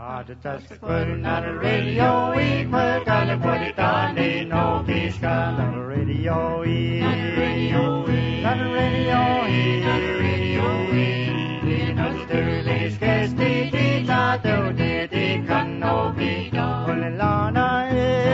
That's putting on the radio, we put on the put it on, they know peace gun on the radio, on the radio, on the radio, on the radio, in the sterling sketch, the tato, the can no be done. Olelana,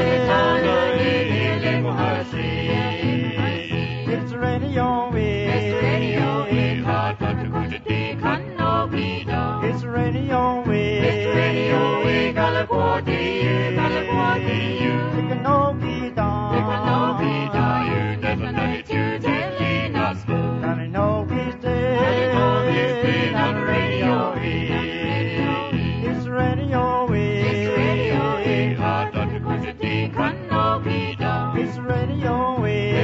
it's radio, it's radio, hard but the good can no be done. It's radio, it's radio, California, you can no be done. You can no be done. You never know to telling us. Can I know he's dead? On the radio, it's radio, it's radio, hard but the good can no be done. It's radio,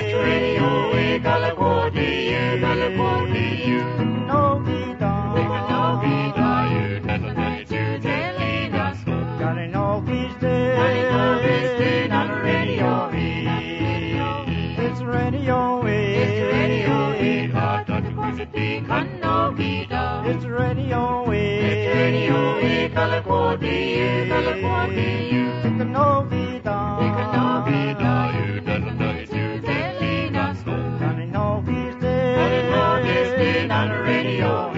California, you can no be done. You can no be done. You never know to telling us. Can I know he's dead? On the radio, it's radio, hard but the good can no be done. It's radio, California, you can no be done. You can no be done. You never know to telling us. Can I know he's dead? On the radio.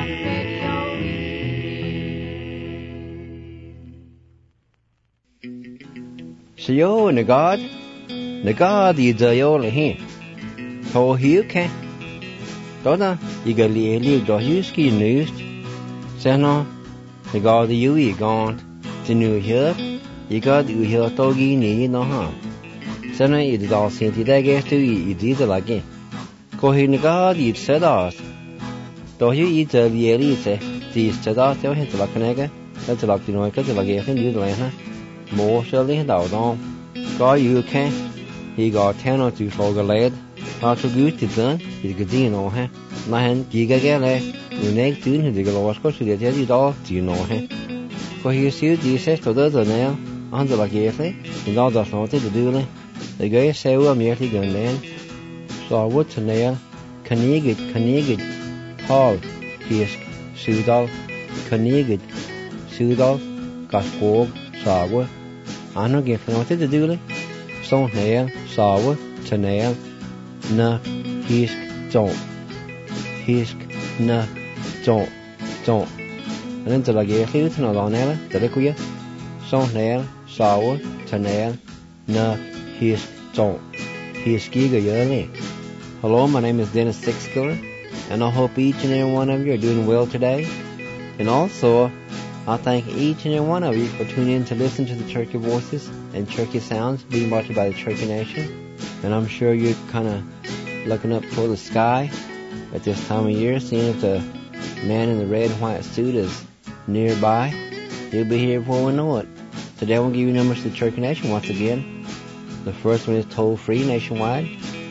Siyo nagad idayo lehin. To hiu ke. Toda igali do hiuski news. Seno nagad yui gant. Tinu hier. Igad u hier togi ni no ha. Seno idal sinti dagestu idida lagi. Ko hi nagad id sedas. To hiu idali se. Tis sedas yo het lakanega. Dat lakdino ka lagi hin id lena. More surely thou don't. Go you can. He got 10 or 2 for the lad. Not so good to done. He's good, you know, huh? Nahan, Giga Gale. You neck tune, he did a lot of to get it all, do you know, huh? For he sued Jesus to the nail, under like yearly, and all that's not to do it. The guy say, well, merely gun then. So I would to nail, Canigid, Paul, Fisk, Sudal, Canigid, Sudal, Gaspog, Sawa. I don't get nothing to do it. So nail, Sawa, to nail, na, hisk, don't. Hisk, na, don't. And then to like a few to know on ella, the liquid. So nail, Sawa, to nail, na, hisk, don't. Hisk, giga yearly. Hello, my name is Dennis Sixkiller, and I hope each and every one of you are doing well today. And also, I thank each and every one of you for tuning in to listen to the Turkey Voices and Turkey Sounds being brought to you by the Turkey Nation. And I'm sure you're kind of looking up toward the sky at this time of year, seeing if the man in the red and white suit is nearby. He'll be here before we know it. Today we'll give you numbers to the Turkey Nation once again. The first one is toll-free nationwide,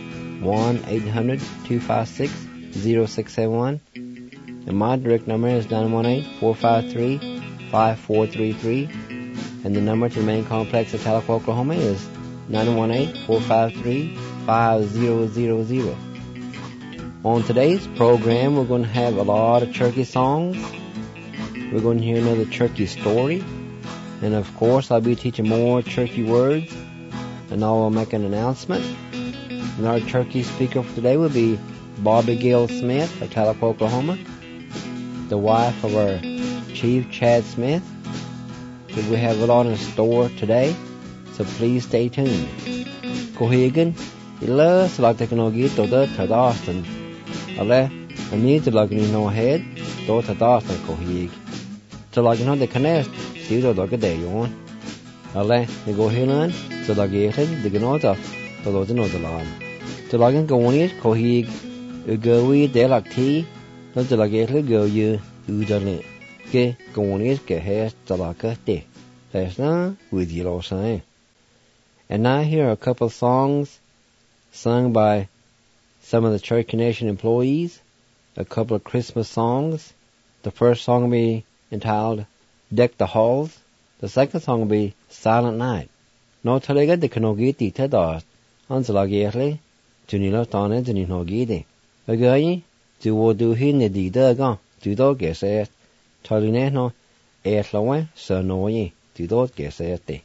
1-800-256-0671. And my direct number is 918-453-5433. And the number to the main complex at Tahlequah, Oklahoma is 918-453-5000. On today's program, we're going to have a lot of turkey songs. We're going to hear another turkey story. And of course, I'll be teaching more turkey words. And I'll make an announcement. And our turkey speaker for today will be Bobby Gail Smith of Tahlequah, Oklahoma, the wife of our Chief Chad Smith. So we have a lot in store today, so please stay tuned. Kohigan, ila selagta kano gito da tadastan. Ale, ani talagni no head, do tadastan kohig. Talagno de canest, sido do gade yon. Ale, ne gohilan, talagete de ganota, todo de no dalan. Talagan gawani kohig, ugawi de lakti, no talagete go you udale. Ke gawani ke has talakate. That's not with you all saying. And now here are a couple of songs sung by some of the Turkey Nation employees, a couple of Christmas songs. The first song will be entitled Deck the Halls. The second song will be Silent Night. No talega de kanogiti tadas, anzalagerle, tunila tane tuninogi. Agayi, do wo do hin ne di daga, do do guess taline no, lawe sa noye tu dot ke se te.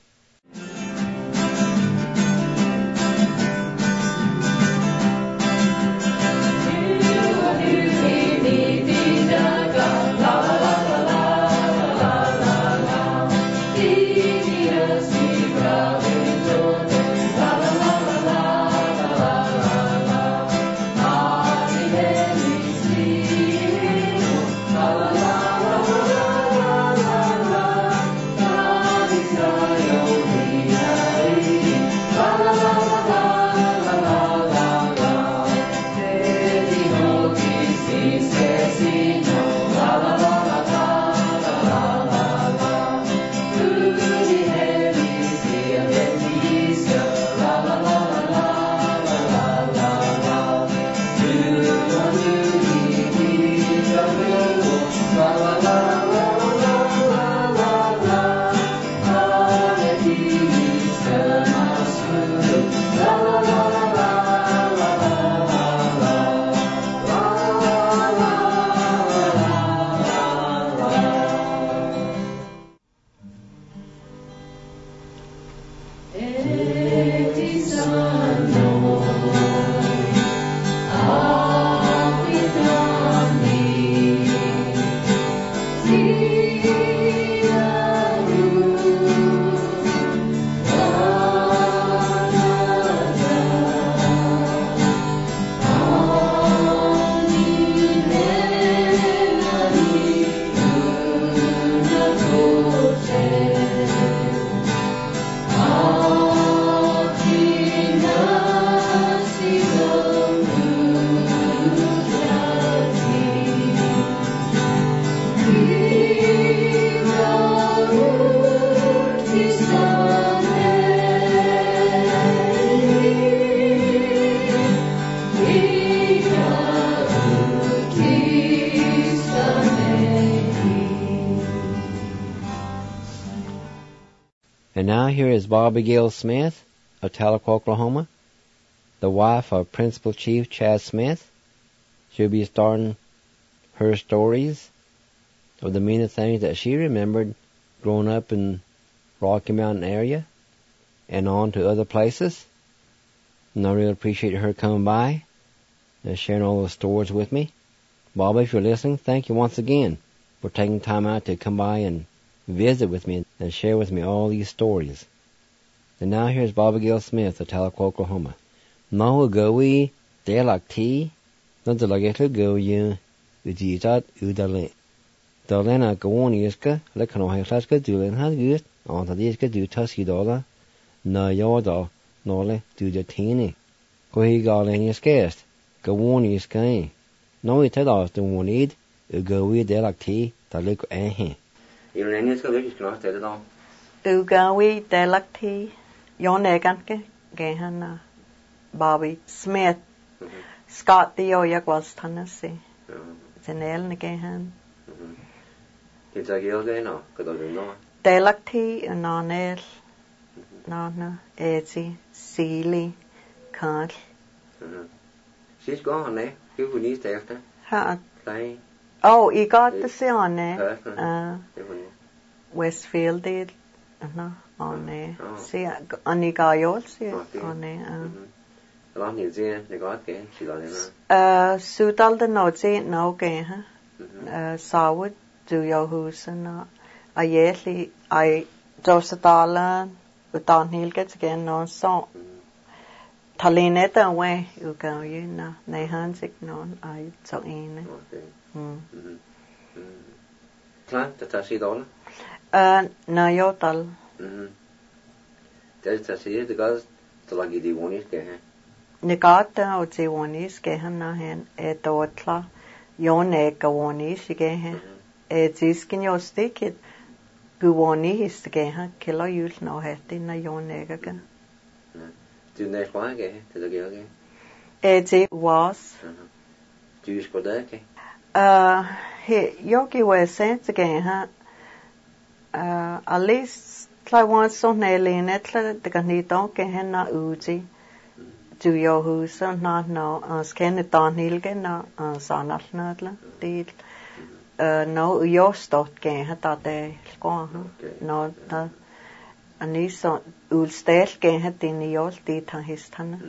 And now here is Bobby Gail Smith of Tahlequah, Oklahoma, the wife of Principal Chief Chad Smith. She'll be starting her stories of the many things that she remembered growing up in Rocky Mountain area and on to other places. And I really appreciate her coming by and sharing all those stories with me. Bobby, if you're listening, thank you once again for taking time out to come by and visit with me and share with me all these stories. And now here's Bobby Gail Smith of Tahlequah, Oklahoma. Now go we there like tea, not the like it go you ujitat udale. Dalena go on iska, like no high class good do and had good on the iska do tusky dollar. No yoda, nole do the teeny. Go he got any scarce. Go on iska. No it had off the one need, go we there like tea, the look eh. You know, it's going to từ gawi delakti yonegan ke hana Bobby Smith Scott Theo yak was Tennessee Janelle Nagahan it's a girl day no delakti nonel nana ezi Sealy Carl she's gone eh who needs to after oh you got the see on eh Westfield did on there. See, on the guy also on there. Along New Zealand, they got again. She got in. Sutal the notes ain't no game, huh? Sawwood do your house and I yearly I just $1 with Donhill gets again no song. Talineta away you go, you know. They hands ignored. I so in it. Plant that I see dollar. No, you're dull. There's a see the guys to like the one is getting. Negata or the one is getting a hand at the watla. Your neck a one is again. It's skin your stick it. Go one is to get her killer use no head in a your neck again. Do you next one again to the girl again? It was. Do you score that? Hey, Yogi was sent again, huh? At least try one so nearly in it, the candido can hen na uji. Do your who so not no, scan it on Hilgen, no, son of Nudler, did. no uyostot ke hata de kwa no ta ani so ulstel ke hatin yol di ta histana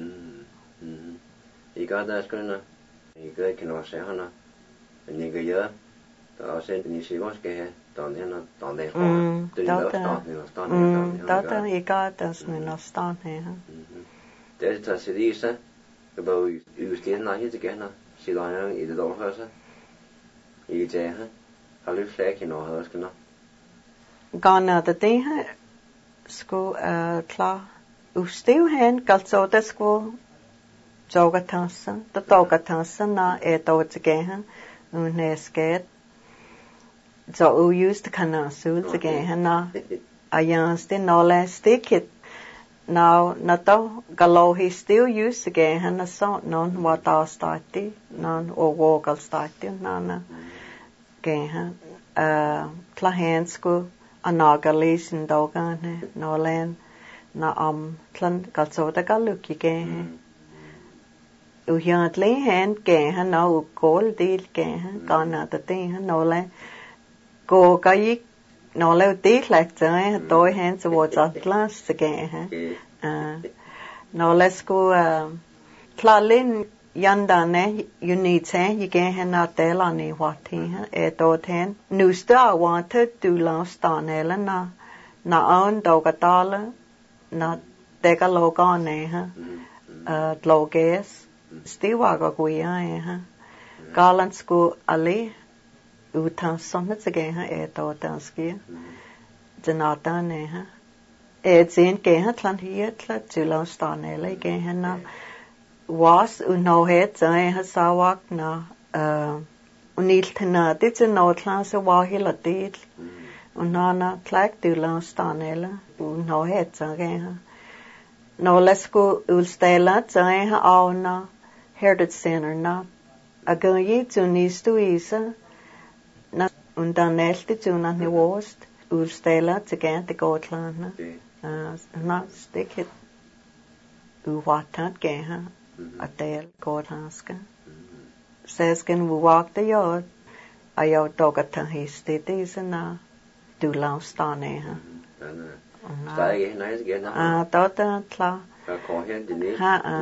I ga da skuna I ga kino se hana ni ga ya ta se ni si was ke ta ne na ta ne ko tu lo sta ne ta I ga das ne no sta ne det ta se disa ga bo ustin na hit again na si la I de do ha sa I je ha halu flek no ha skuna gana da de ha sko klar ustiu hen kalso da sko jogatasa da togatasa na to again ne sket so used to kana sul again na ayan ste no less stick it now na to galo he still used again na so non what I started non or vocal started na again kla hands go anagalis in dogane no len na klan kalso da galuki ke u hiantli hen ke na u kol dil ke kana ta te no le go kai no le ti like tai toi hen towards atlas ke no let's go klalin yanda ne you need say you can na tela ni wati e to ten nu sta wanted to last on elena na on dogatala na teka logane loges stiwa ga guia galan sku ali utan sommet again e to danski janata ne e zin ke tlan hier tla to last on ele ke na was no het sai hasawak na uniltna dit no class wa hila dit unana plak du la stanela no het sai no let's go ulstela sai ha ona herded center na agayi tunis tu isa na undanelte tuna ne wost ulstela again the gotlana na stick it u watat ge ha atel godhaska says can we walk the yard ayo dogata histete isna du laustane ha stai nice again tota kla ko hen dini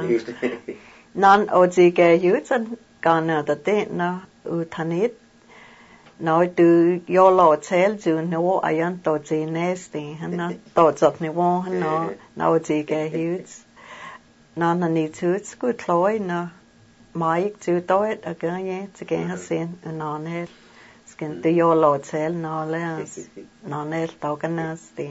nan ojige yutan kana da te na utanit nói từ yo lo chel ju no ayan to jinesti hana to chot ni wo hana na ojige yuts na ni tuts good cloy na mai tu toit again ye again hasin anane skin the yo lo chel no les no ne to kanas ti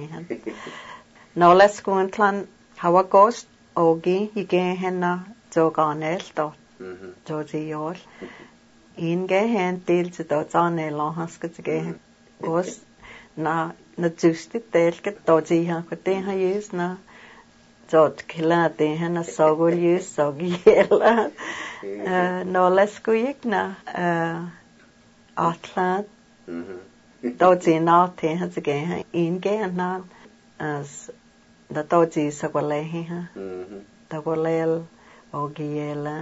no let's go and plan how a ghost ogi hige hena jo ganel to joji yor in ge hen til to chane lo haska ge ghost na justi tel ke to ji ha ko te ha yes na jot khilate hena sogol yes sogiela no let's go ikna atlat to ji na te ha ge in ge na as da to ji sagole ha ta golel ogiela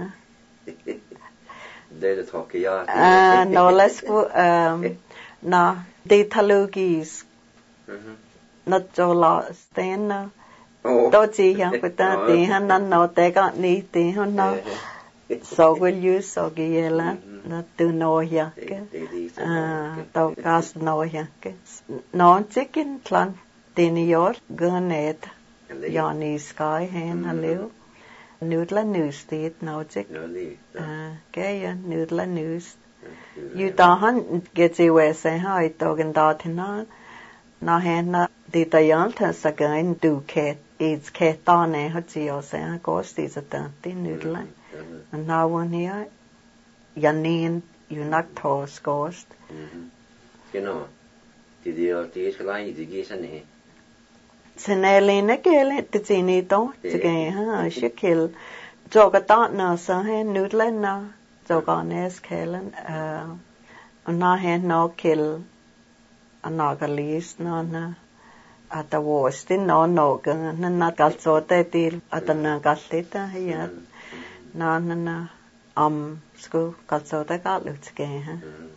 de talk ya no let's go na de talugis na jola sten to ji yang pata te hanan no te ka ni te hona so will you so giela na tu no ya ke to gas no ya ke no chicken plan tin yor ganet yani sky hen hello Noodle news dit nou tik. Kaya noodle news. You dahan get je wese ha itogen datina na hen na dita yalta sagain du ket it's ketane hatsi ose ha kost is a tanti noodle. And now one here yanin yunak tos kost. Genau. Die is gelijk die gisane. Senelina kele tini to tige ha shikil jogata na sa he noodle na joganes kelen na he no kill anagalis na ata wostin no gan na kalsote til atana kallita ya na sku kalsote kalutske ha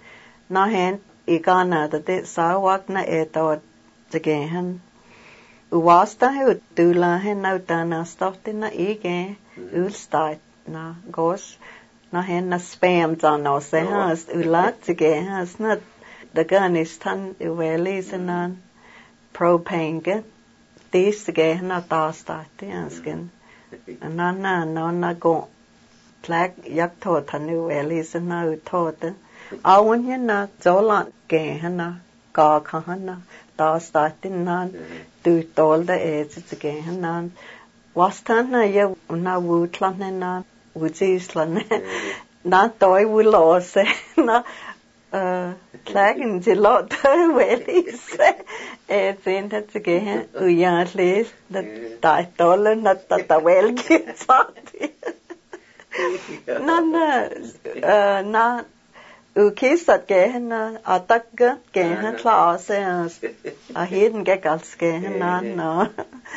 na hen ikana de sawak na eto tegen uwasta he utula hen na utana stofte na ige ulstait na gos na hen na spam no se has ulat tegen has na the gun is tan uwelis and propane this ge na tastait asken na go plak yak to tan uwelis na utot awan hen na zola ge na ka khana ta startin na tu tol da it's again na wastan na ye na wutlan na wutislan na toy wulos na klagen til lot welis it's in that again u ya les da ta tol na ta wel ki na ukisat gehen atak gehen klaase a heden gegals gehen na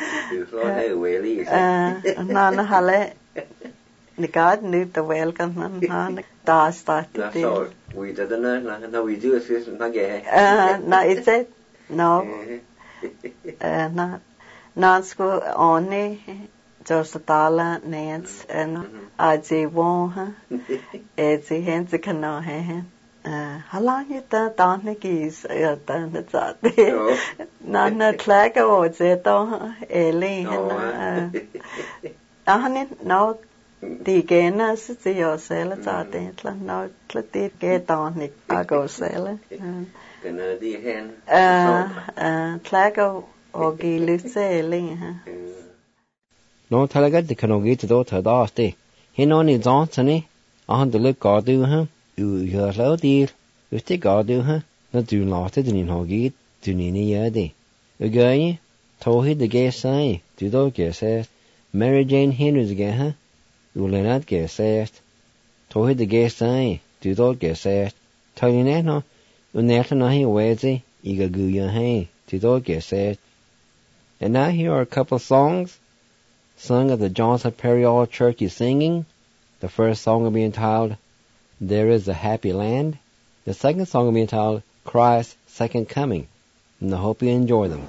na hale ni gad nu the welcome na da started so we didn't na we do is na ge na it's it no na sko only just tala nets and aji won it's hen to kana he halang ta tan kis ta na chate na klaga o je to ele hen ahne no di gena se yo sela chate tla no tla ti ke tan ni ago sela kana di hen klaga o gi lutse ha no talaga de kanogi to do ta da ste hinoni johnson on the look gadu ha u yo dir usti gadu ha na du late din hogi du ni yade again tohi de ge sai du do ge se Mary Jane Henry's ge ha u lenat ge se tohi de ge sai du do ge se tani no uneta na hi weze iga gu ya hai du do ge se. And now here are a couple of songs sung at the Johnson Perry Church is singing. The first song will be entitled, There is a Happy Land. The second song will be entitled, Christ's Second Coming. And I hope you enjoy them.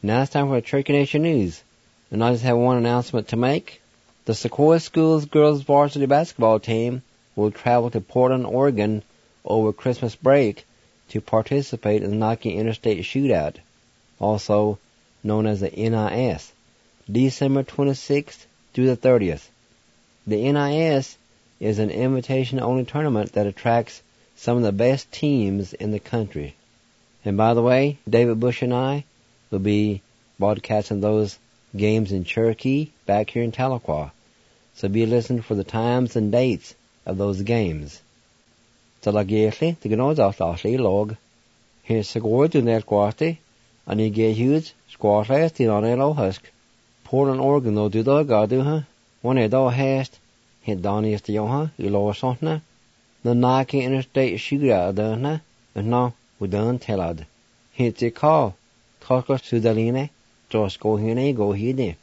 Now it's time for Cherokee Nation News. And I just have one announcement to make. The Sequoia Schools girls varsity basketball team will travel to Portland, Oregon over Christmas break to participate in the Nike Interstate Shootout, also known as the NIS, December 26th through the 30th. The NIS is an invitation-only tournament that attracts some of the best teams in the country. And by the way, David Bush and I will be broadcasting those games in Cherokee back here in Tahlequah. So be listening for the times and dates of those games. Talagéchli, the Gnozaf Lashley log. Here's Segor to Netquarty, and he get huge squash last in on Elo Husk. Portland, Oregon, though, do the Gaduha. One a dog hast, hit Donnie is the Yoha, you lower something. The Nike Interstate Shootout done, and now we done tellad. Hit the call. Talker Sudaline, Josh go here, go here.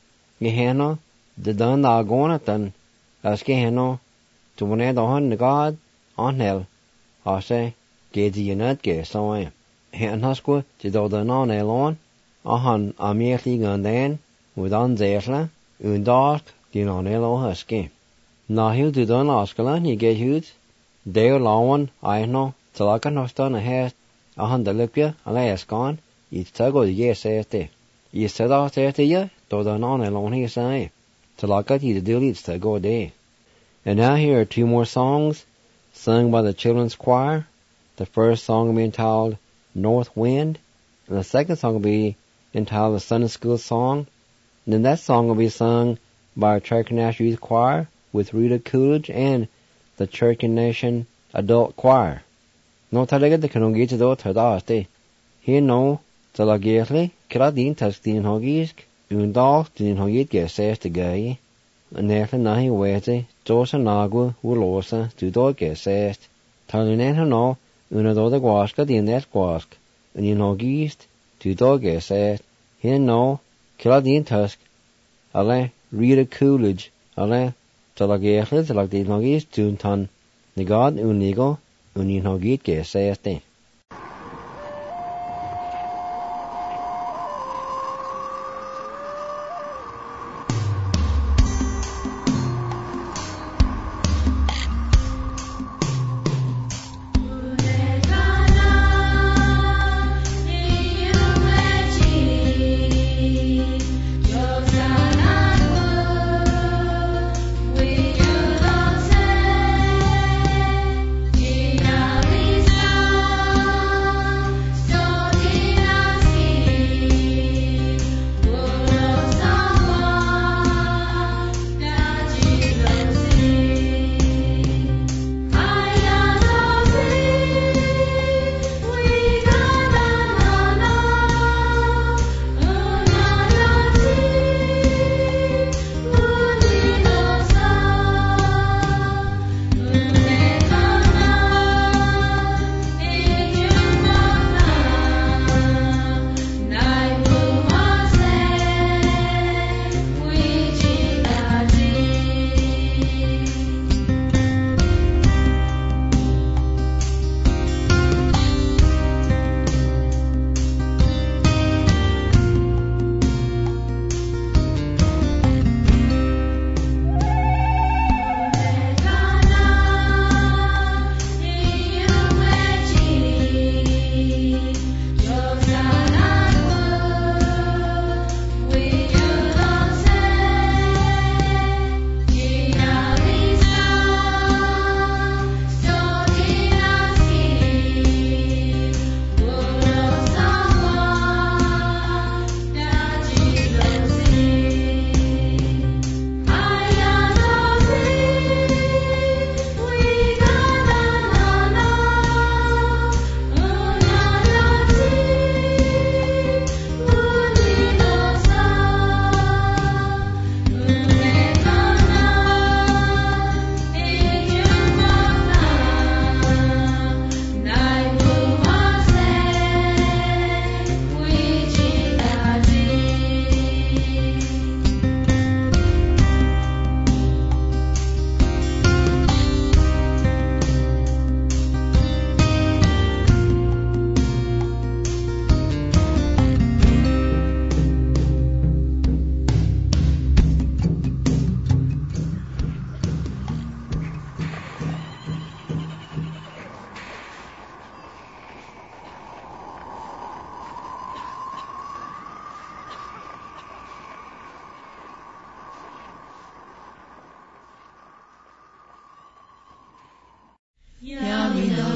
Gehano, the done are going at then, as Gehano, to one head on the God, on hell. I say, get you not get so I am. Here Husqua, to do the non alone, on a merely gun then, with on Zerla, un dark, the non elo husky. Now he'll do done Oscalan, you get huge. Dale Lawan, I know, till I can have done a hair, a Lipia, a last gone, it's tuggo the yes, there. You said out there to you, though the non alone here say, till I got you to do it to go there. And now here are two more songs, sung by the children's choir. The first song will be entitled North Wind, and the second song will be entitled the Sunday School Song. And then that song will be sung by our Cherokee National Youth Choir with Rita Coolidge and the Cherokee Nation Adult Choir. No talaga de kanong to do tadaste. Here no talagirli kradin tastin hogisk undal din hogit gesest de gay. And therefore nahi wete Josa Nagua Wulosa to do gesest. Talinen no unado de guaska din net guask. And in hogist to do gesest. Here no kradin tusk. Ale Rita Coolidge. Ale talagirli talagdin hogist tuntan. Negad unigo unin hogit gesest. Now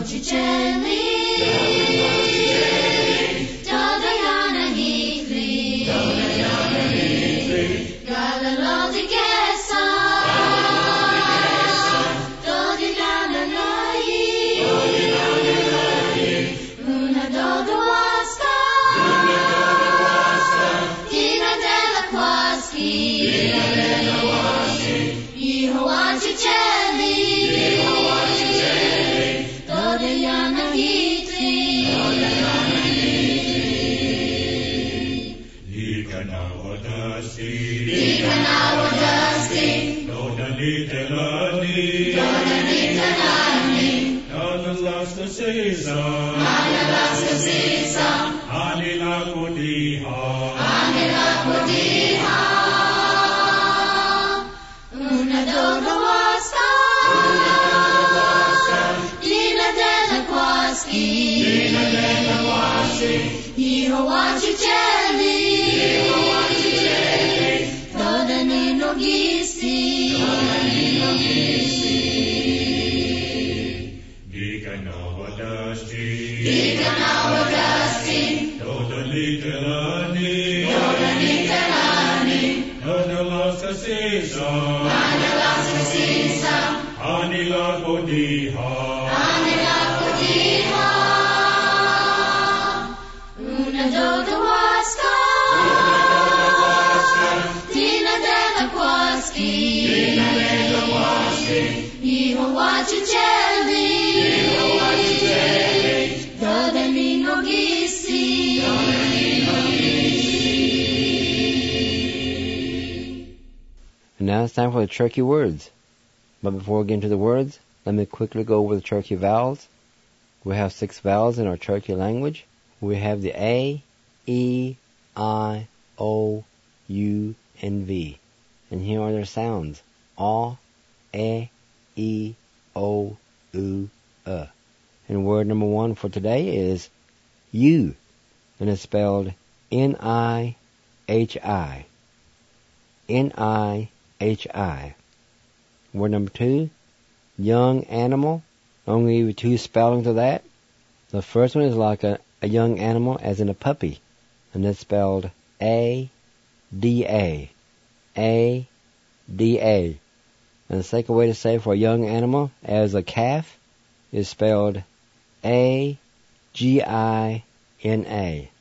And now it's time for the Cherokee words. But before we get into the words, let me quickly go over the Cherokee vowels. We have 6 vowels in our Cherokee language. We have the A, E, I, O, U, and V. And here are their sounds. A, E, O, U, And word number 1 for today is you. And it's spelled N-I-H-I. N-I-H-I. Word number 2, young animal. I'm going to give you 2 spellings of that. The first one is like a young animal, as in a puppy. And that's spelled A-D-A. A-D-A. And the second way to say for a young animal, as a calf, is spelled A-G-I-N-A.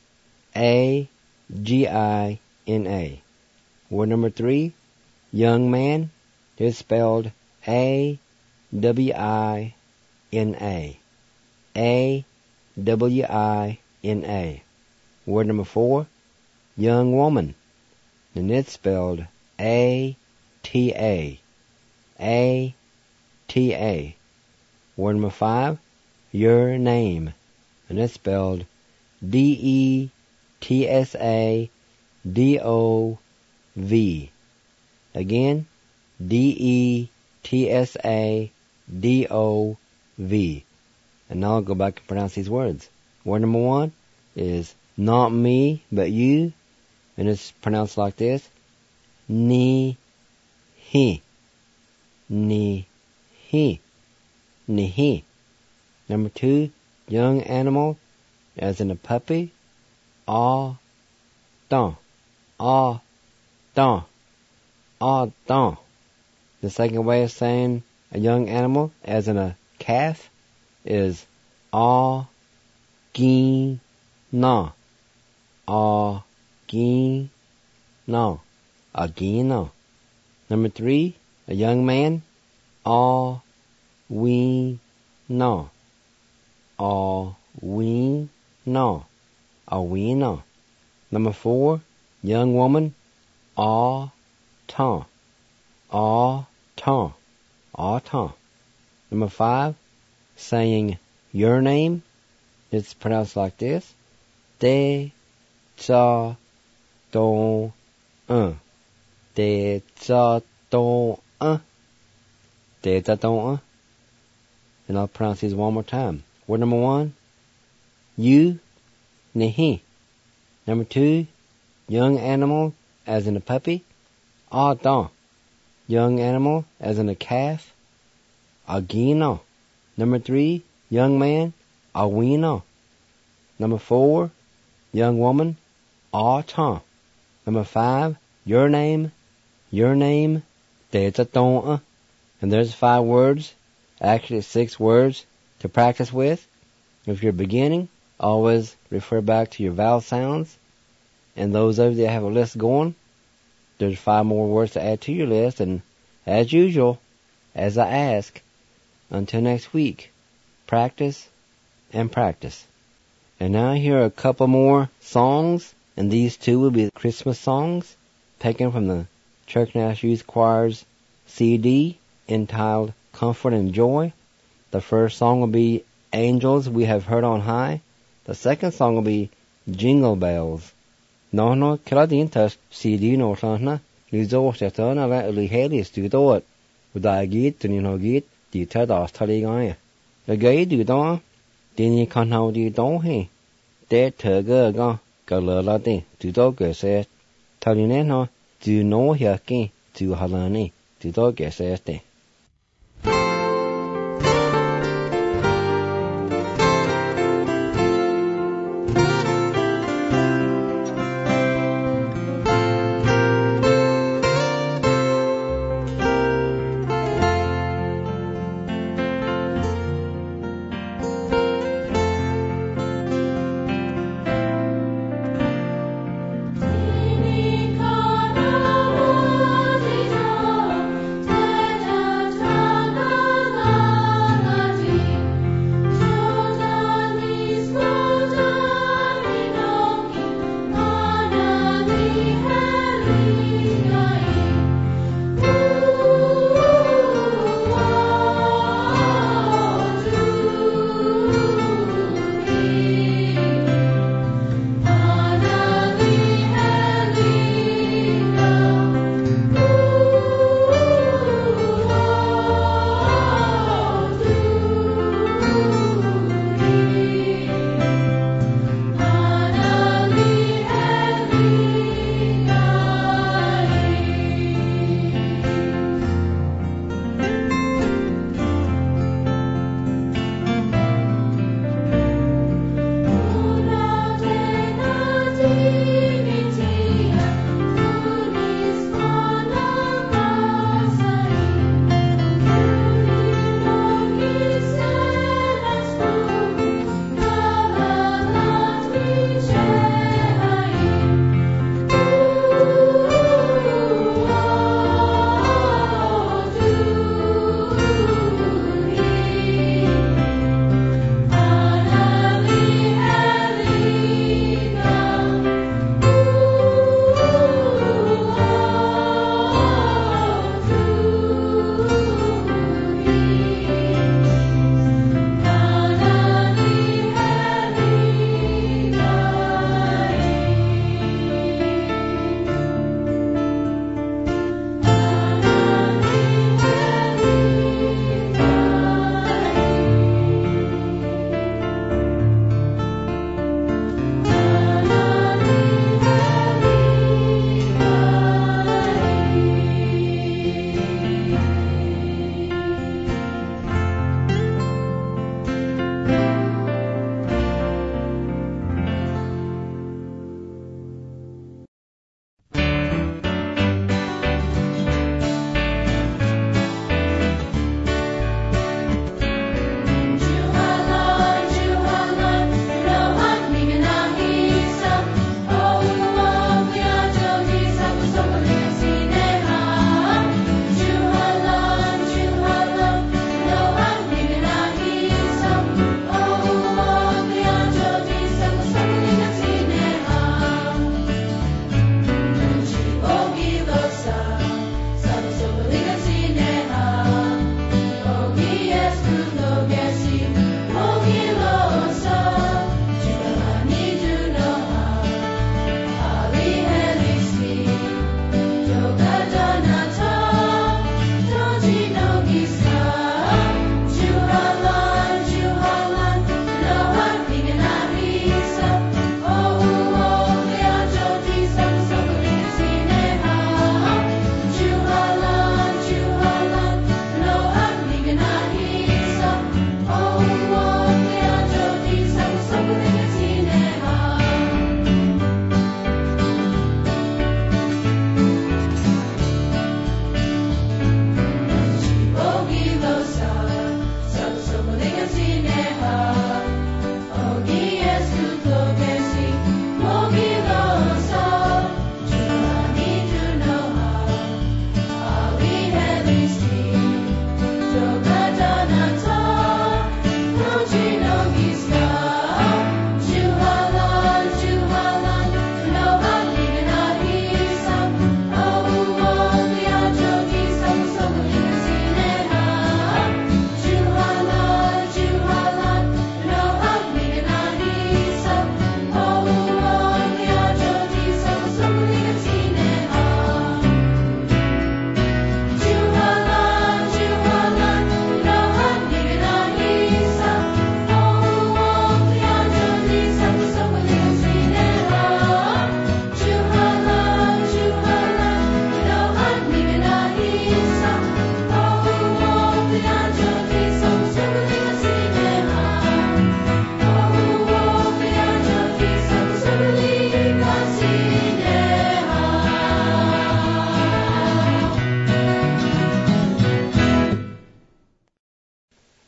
A-G-I-N-A. Word number 3, young man, is spelled A-W-I-N-A. A-W-I-N-A. Word number 4, young woman, and it's spelled A-T-A. A-T-A. Word number 5, your name, and it's spelled D-E-T-S-A-D-O-V. Again, D-E-T-S-A-D-O-V. And now I'll go back and pronounce these words. Word number 1 is not me, but you, and it's pronounced like this. Ni-hi. Ni-hi. Ni-hi. Number 2, young animal, as in a puppy. Ah-dun. Ah-dun. Ah-dun. The second way of saying a young animal, as in a calf, is ah-gin-na. Ah-gin-na. Ah-gin-na. Number 3, a young man. Ah-ween-na. Ah-ween-na. Ah-ween-na. Number 4, young woman. Ah-ton. Ah-ton. Ah-ton. Number 5, saying your name. It's pronounced like this. De-za-don-un. De-za-don-un. De-za-don-un. And I'll pronounce these one more time. Word number 1, you, ni-hi. Number 2, young animal, as in a puppy. Ah-don. Young animal, as in a calf. Ah-gin-na. Number 3, young man, awino. Number 4, young woman, aw-ta. Number 5, your name, de-ta-ton-a. And there's 5 words, actually 6 words to practice with. If you're beginning, always refer back to your vowel sounds. And those of you that have a list going, there's 5 more words to add to your list. And as usual, as I ask, until next week, practice and practice. And now here are a couple more songs, and these 2 will be Christmas songs, taken from the Church National Youth Choir's CD entitled Comfort and Joy. The first song will be Angels We Have Heard on High. The second song will be Jingle Bells. No, Kiladin tas CD no sana, Lizo Setana la Lihelis do it. With I get to Nogit, the Tadas Taligaya. The gay do don, Dini can how do don he. Dead Turga Galala de, do dog says. Talineno, do no haki, to Halani, do dog says.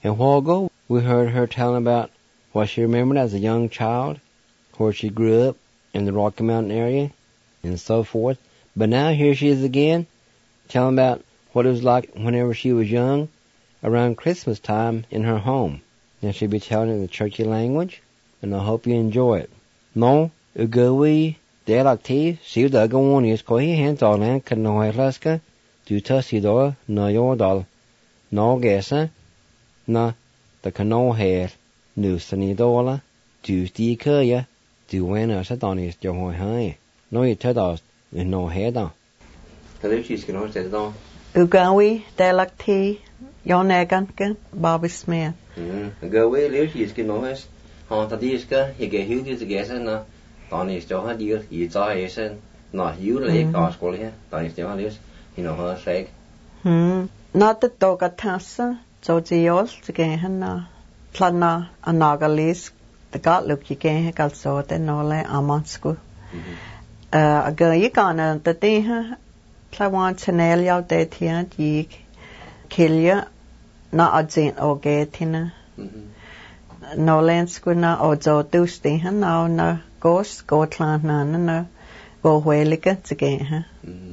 And a while ago, we heard her telling about what she remembered as a young child, where she grew up in the Rocky Mountain area, and so forth. But now here she is again, telling about what it was like whenever she was young, around Christmas time in her home. And she'll be telling it in the churchy language, and I hope you enjoy it. No, ugawi delakti, siu da gawoni is kohi hands all and can no laska, du tussido, no yordal, no gesa, na the cano hair, nu sanidola, du stikaya, du wena satonis johoy high. No you tell in no head on. Kaluchis can horse it on. Ugawi delakti, yoneganka, Bobby Smith. Ugawi luchis can horse. Hantadiska, he get huge to guess and Donny's Johan deal, you saw Asian, not you lake or school here, Donny's Johan is, you know her sake. Not the dog at Tassa, Georgios to gain her Plana, a Nagalis, the god look you gain her got so then no lay Amansku. A girl you gonna the day her, Plawan Chanel out there here, ye kill ya, not a gin or gatina. No landskuna o jo tusti han na gos go tlan na go whelika tige ha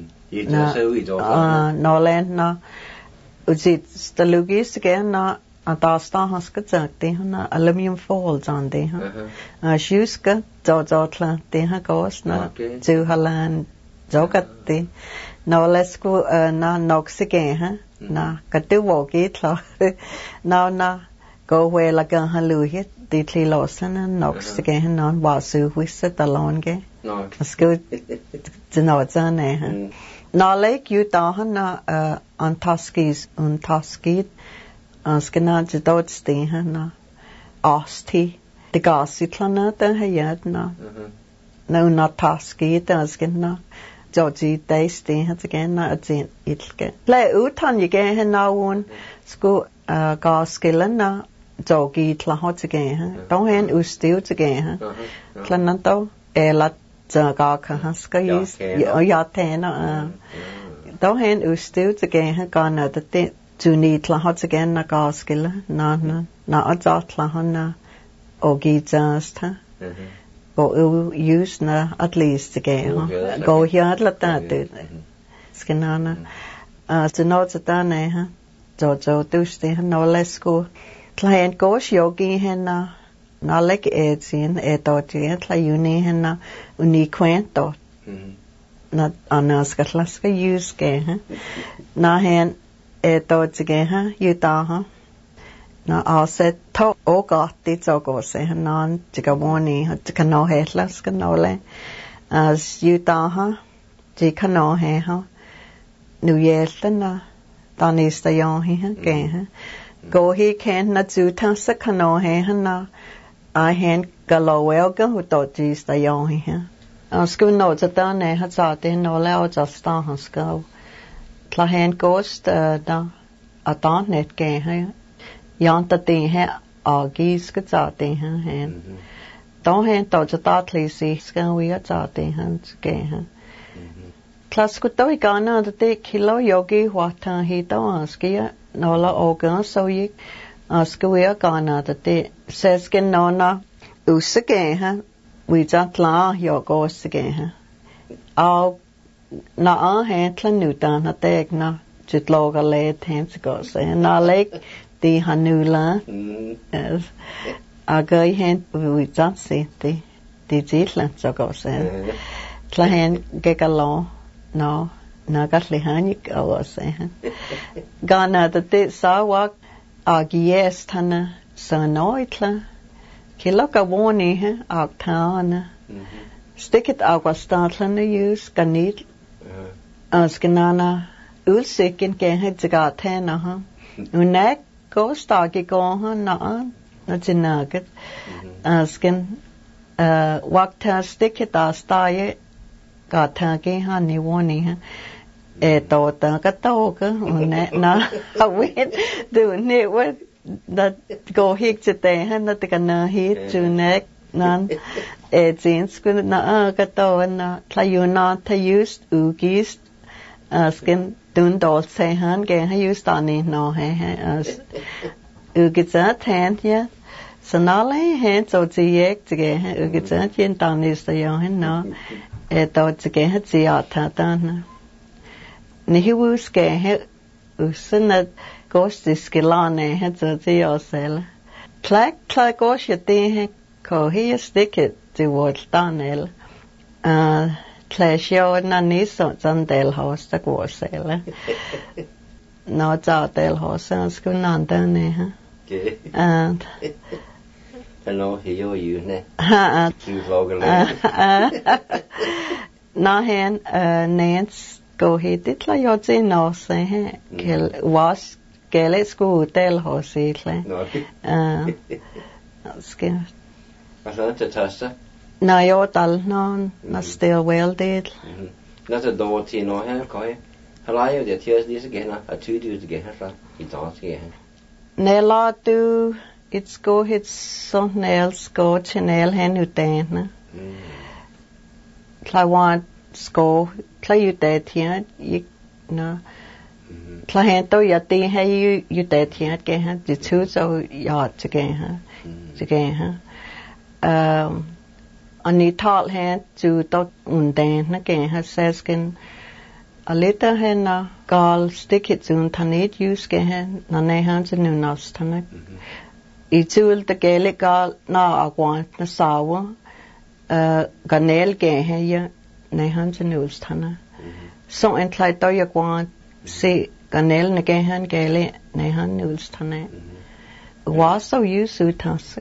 no land na uji stalugis tige na atasta haska jakte na aluminum falls on de ha shuska jo tlan te ha gos na ju halan jogatte no lesku na noxige ha na katu wogi tla na go where like a hallelujah, deeply lost and knocks again on Wasu, we sit alone gay. No, it's good to know it's on there. Now, like you, Dahana, on Tuskies, Skinaj Dodge, Dehana, Osti, the Gassitlana, the Hayadna. No, not Tusky, does get na. Georgie, they stay again, not a it'll Play Utan, you get now one school, Gaskillan. Jogi tlahot again, don't hand ustil again, Clananto, Ela Zagaka Haskayis, Yatena, don't hand ustil again, Ghana, the thing to need tlahot again, a gaskilla, na a zatlahana, or gizast, go use na at least again, go here, let that do. Skinana, to note that dane, Jojo, Tuesday, no less go. Client goes yogi henna, na like edsin, etotia, tlayuni henna, uniquento. Na anaskatlaska use ge, na hen etotige, yutaha. Na also to ogati zogose, non jigawoni, jikano hetlaska nole, as yutaha, jikano heha, New Year's Danis the young he go he can not do Tansakano he I hand Galowelga who thought these the young he. School notes at done had out in no loud just down school. Clahan ghost a don net game yanta thing he geese gets out in hand. Don't hand touch a thoughtly see school we got out in hands game. Class could do Ghana the day kilo yogi what he don't ask ya no la organ so ye ask we are Ghana the day says gen nona usage we just la your ghost again I'll na hand la new down a dag na just log a late hands go say na lake the hanula as a guy hand we just see the jitland so go say Clahan get along. No, nagatlihanik awase. Ghana the day sawak agies tana sanoitla. Kiloka warni aktana. Stick it aguastatlan use ganit. Askinana ulsikin gehet zigatena. Unek go stagi go na jinagat. Askin wakta stick it astaye. Got tanky honey warning thought that dog na I went doing it with that go hick today and that can hit to neck none jeans good na gato and try you not to use oogies skin dun dol say han ge ha use tani no he Ugezat hand ya. Sanale hand so ziek zige ugezat yen dan is the yohin no. Dort zige ziata dan. Ni wus ge usenat gostis gelane het so ziosel. Klak gos je te ko hier sticket te word danel. Klesjo na niso zandel house ta gosel. No zandel house ans kunanda ne ha. And Hello, here you ne. ha Tu vlogger. na hen nens go hit it la yo te no se he kel was gele sku del house itle. No. Skin. Wat dan te tasten? Na jo dal no na still well did. Dat het door tien nog hè, kan je. Hallo, dit hier is deze gena, a two dudes gena fra. Iets anders gena. Nella do it's go hits something else go channel hen utan. Kla want sko kla you dead here you no. Kla hen to ya te hey you dead here ge han the two so ya to ge ha. Ani tal hen to dot undan na ge ha sesken a little hen na gal stick it soon tanit use ge hen na ne han to nu nas tanak. Itul the gale gal na agwan na sawa ganel ge he ya ne han to nu tana. So en klai to ya gwan se ganel na ge han gale ne han nu tana. Was so use to tas.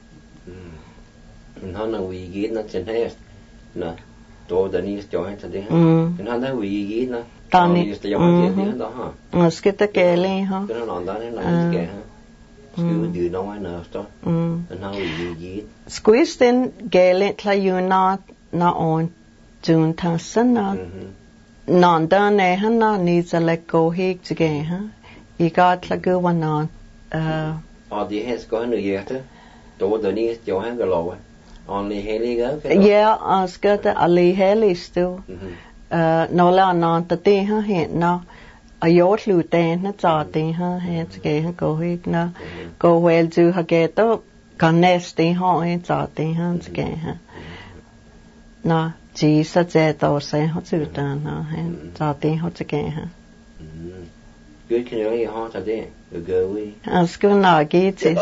En han er vi givet na til her. Na. Då den is jo hen til det her. En han er vi givet na. Tani. Det jo til det der har. Måske der gale ha. Det er nogen der er ikke her. Skulle du nå en after. En han vi givet. Squeeze den gale klai you na on jun tasen na. Nanda ne han na needs a let go hik to ge ha. I got la go one on. Og det her skal han hjerte. Då den is jo hen galove. Only heliga. Ja, skata ali helistu. No la na ta te ha he na. A yot lu te na ta te ha he to ge ha go hik na. Go well do ha get up. Kan nesti ha he ta te ha to ge ha. Na ji sa je to se ha tu ta na he ta te ha to ge ha. Good can you heart at it. You go we. Asko na gitis.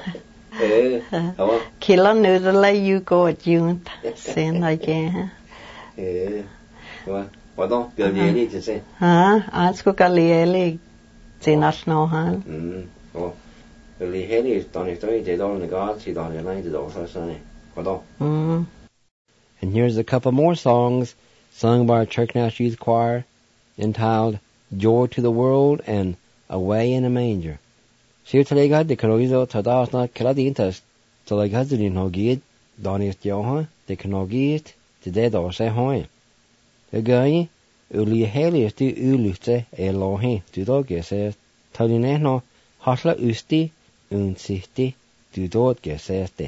Killa nudela you go at you sen again. Vad då? Galieli till sig. Asko galieli till national. Galieli då ni står i då ni går till då ni lägger då så sen. Vad då? And here's a couple more songs sung by our Church Youth Choir entitled Joy to the World and Away in a Manger. Sier til jeg hadde kroizo til da snart kladintas til jeg hadde din hogid danist joha det knogit til det da se hoy. Jeg gøy uli heliest du ulytte elohi du dog se taline no hasla usti unsisti du dog se det.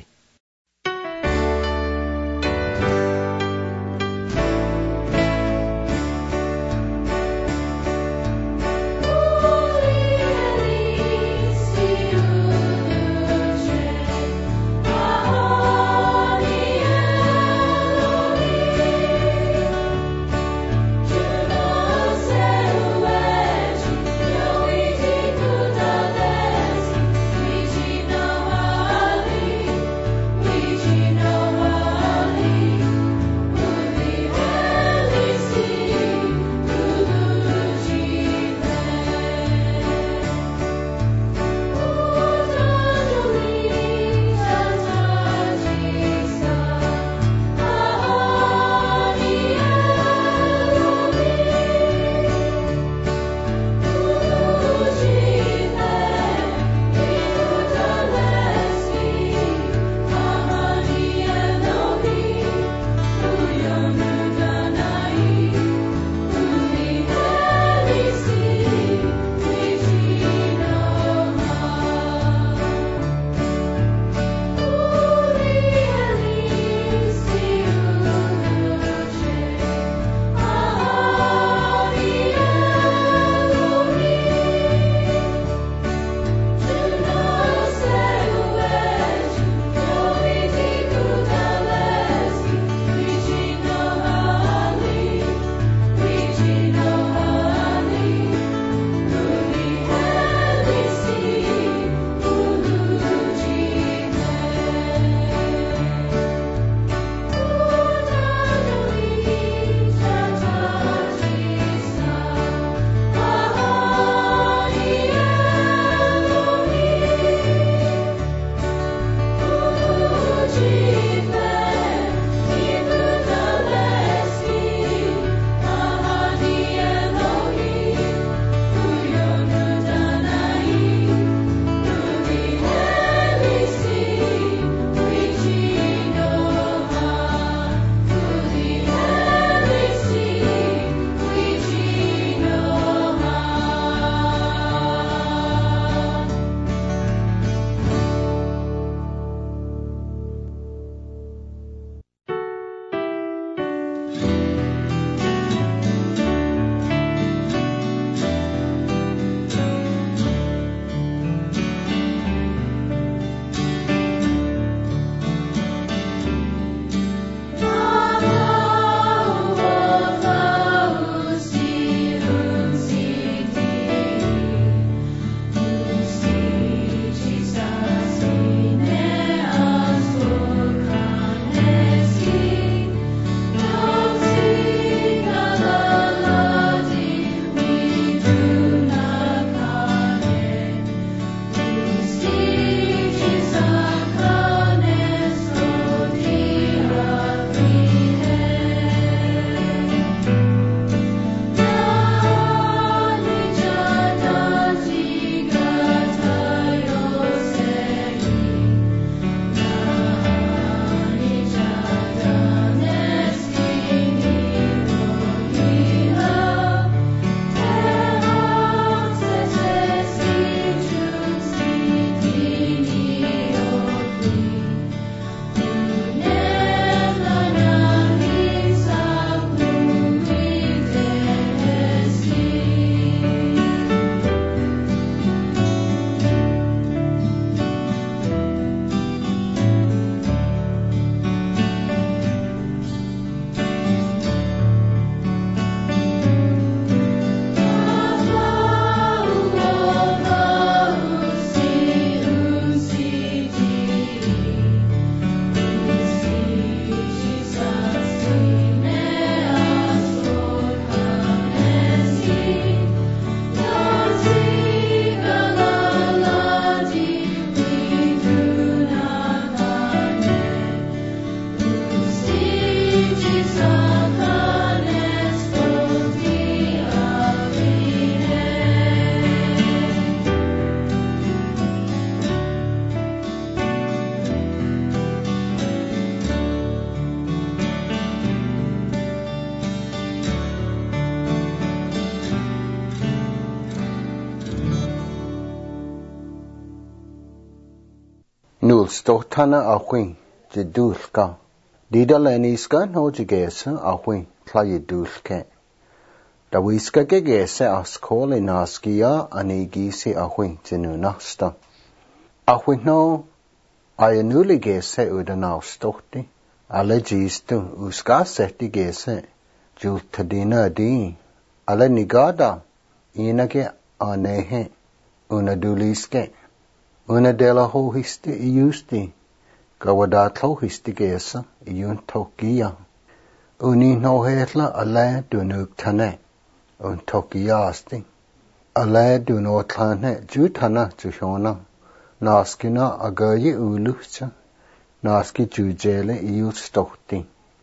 stotana awin jedulka. Didaleniska no jigesa awin tlayedulke. Dawiska gegese askole naskia anigisi awin jenunasta. Awin no ayanuli gese udanau stotti. Ale jistu uskaseti gese jultadina di. Ale nigada inake anehe unaduliske. Una dela ho histi iusti. Gawadatlo histi gesa iun tokia. Uni no hetla ale dunuk tane. Un tokiasti. Ale dunotlane jutana jushona. Naskina agayi ulucha. Naski jujele iu stokti.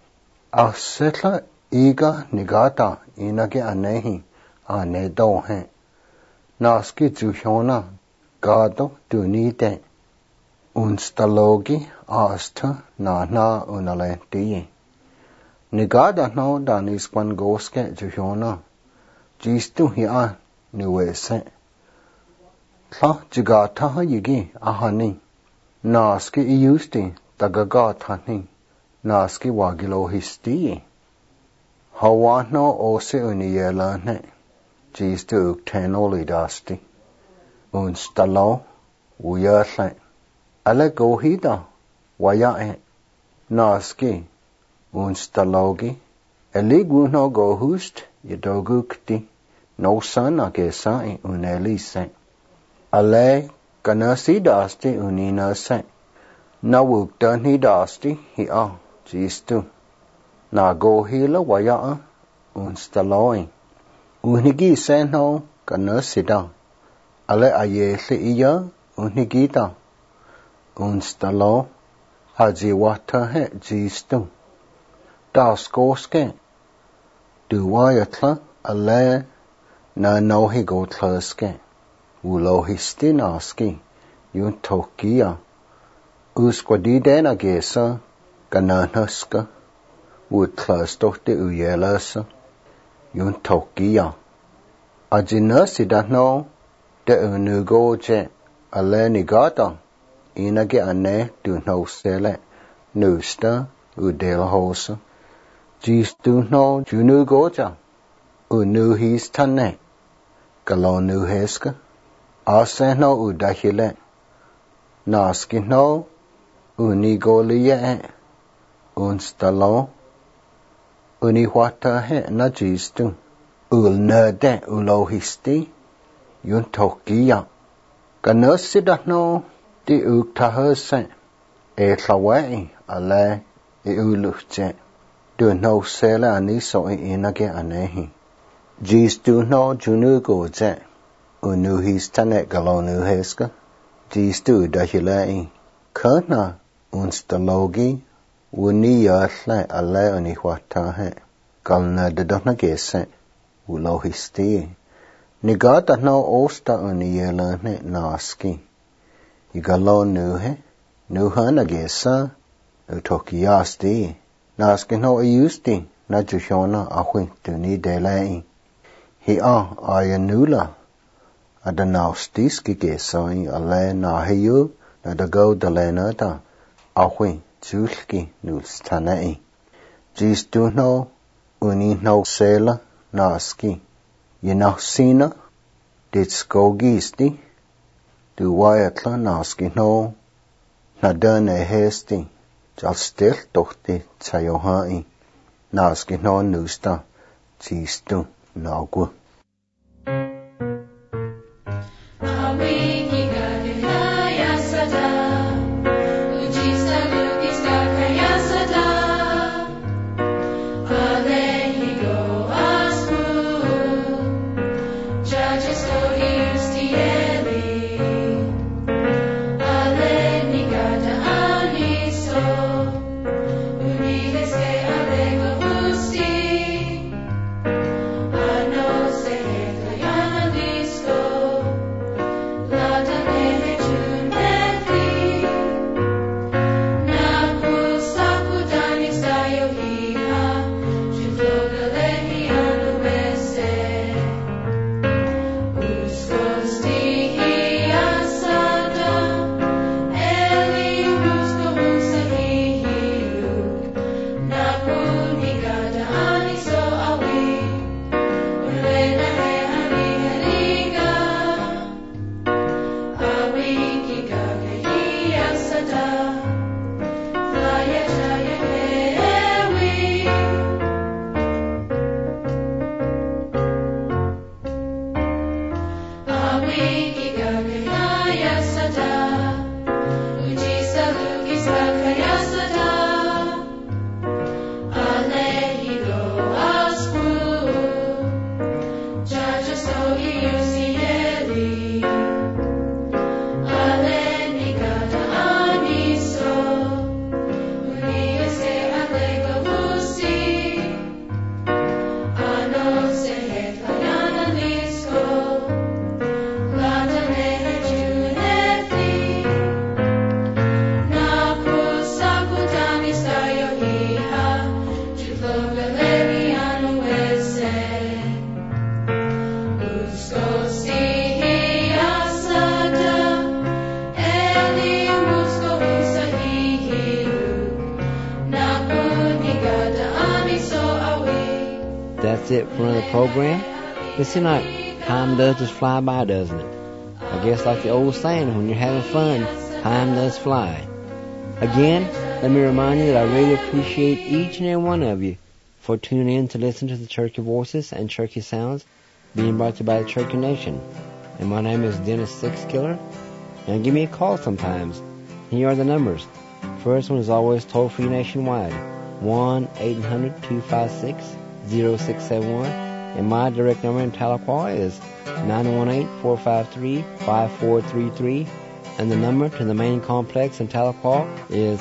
Asetla iga nigata inage anehi ane dohe. Naski jushona gado dunite. Unstalogi asta na unalentiye. Nigada no danis kwan goske jushona. Jistu hiya nuwese. Tla jigata yigi ahani. Naski iusti tagagatani. Naski wagilo histiye. Hawano ose uniyelane. Jistu uktenoli dasti. Unstalo uyerle. Ale gohida wayae. Naski unstalogi. Eliguno gohust yedogukti. No sana gesai unelise. Ale kanasi dasti uninase. Nawukdani dasti hiya jistu. Nagohila waya unstaloi. Unigi seno kanasida. Ale ayele iya unigida. Unstalo hajiwata he jistu. Daskoske. Duwayatla ale na nohi gotlaske. Ulohisti naski. Yun tokia. Usquadidena gesa. Gananaska. Utlastochte uyelasa. Yun tokia. Ajinasida no. De unugoje. Ale nigata. Inage ane du no sele. Nusta udelhosa. Jistu no junugoja. Unuhis tane. Galonuheska. Ase no udahile. Naski no unigoliye. Unstalo. Uniwata he na jistu. Ulnede ulohisti. Yun tokia. Ganasida no di uktahase. Etlawai ale uluche. Du no sele aniso inage anehi. Jistu no junugoje. Unuhis tane galonuheska. Jistu dahilai. Kana unstalogi. Uniyasle ale uniwatahe. Galna dedona gese. Ulohisti. Nigata no osta uniyelane naski. Igalonuhe. Nuhana gesa. Utokiasti. Naski no iusti. Najushona ahui tuni delai. Hiya ayanula. Adanaustiski gesai ale nahiyu nadago dalenata ahui julki nulstanai. Jistu no uni no sela naski. Yenasina ditskogisti. Duwayatla naski no nadane hesti. Jalstil tohti tayohai. Naski no nusta. Jistu nagu. Nos for another program. It seems like time does just fly by, doesn't it? I guess like the old saying, when you're having fun, time does fly. Again, let me remind you that I really appreciate each and every one of you for tuning in to listen to the Cherokee Voices and Cherokee Sounds being brought to you by the Cherokee Nation. And my name is Dennis Sixkiller. And give me a call sometimes. Here are the numbers. First one is always toll-free nationwide, 1-800-256-0671. And my direct number in Tahlequah is 918-453-5433. And the number to the main complex in Tahlequah is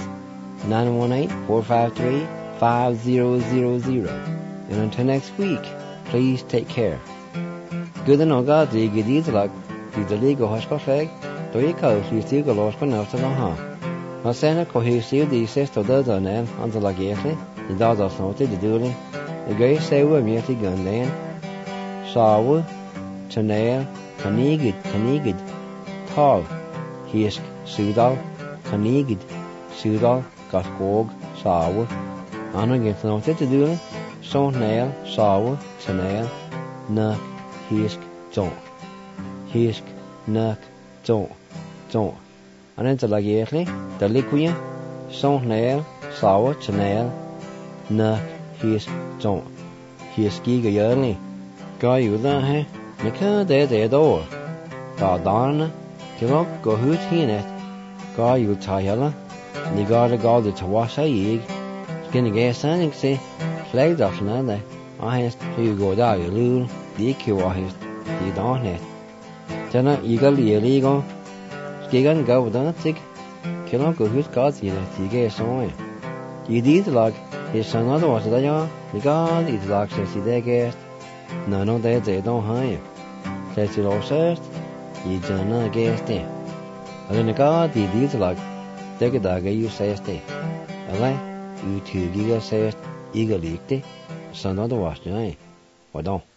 918-453-5000. And until next week, please take care. Good and God, the Gidis like the legal hospital, do you call you still go lost when after the ha? I send a cohesive the sister does on them until like yesterday, the does are sorted the dueling. The gray say we're merely gun then. Saw, Chanel, Kanigid, Tall, Hisk, Sudal, Kanigid, Sudal, Gaskog, Saw, Anna gets noted to do it. So nail, Saw, Chanel, Nuck, Hisk, Don't. Hisk, Nuck, Don't. And then to like yesterday, the liquid, so nail, Saw, Chanel, Nuck, Hisk, Don't. Hisk, Giga, Guy, you there, eh? Nika, there, door. Darna, Kilo, go hoot in it. Guy, you tie Ni gotta go to wash a egg. Skin the gas and say, flags off another. I has to go down your loo, the EQ is the don't it. Then you got the illegal. Skigan go with that sick. Kilo go hoot God's in it, the gas on. You did like his another was the yard. The God is like says the gas. No, they don't hire. Says it all first. You don't know gas there. And then the God did like. Take a dog, you say, stay. Alright, you two giga says, eager leaked it. Son of the wash, eh? Or don't.